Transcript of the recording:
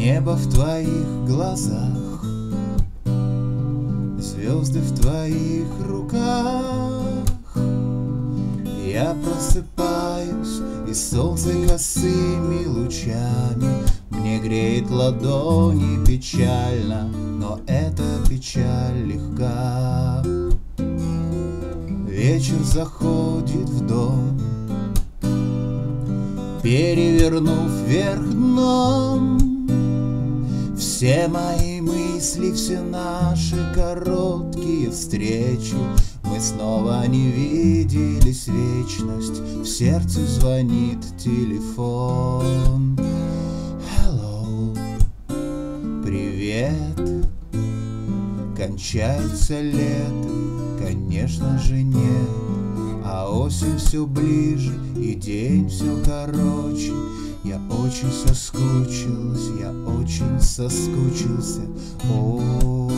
Небо в твоих глазах, звезды в твоих руках. Я просыпаюсь, и солнце косыми лучами мне греет ладони печально, но эта печаль легка. Вечер заходит в дом, перевернув вверх дном. Все мои мысли, все наши короткие встречи, мы снова не виделись вечность. В сердце звонит телефон. Hello, привет. Кончается лето, конечно же нет, а осень все ближе и день все короче. Я очень соскучился, я очень соскучился. О,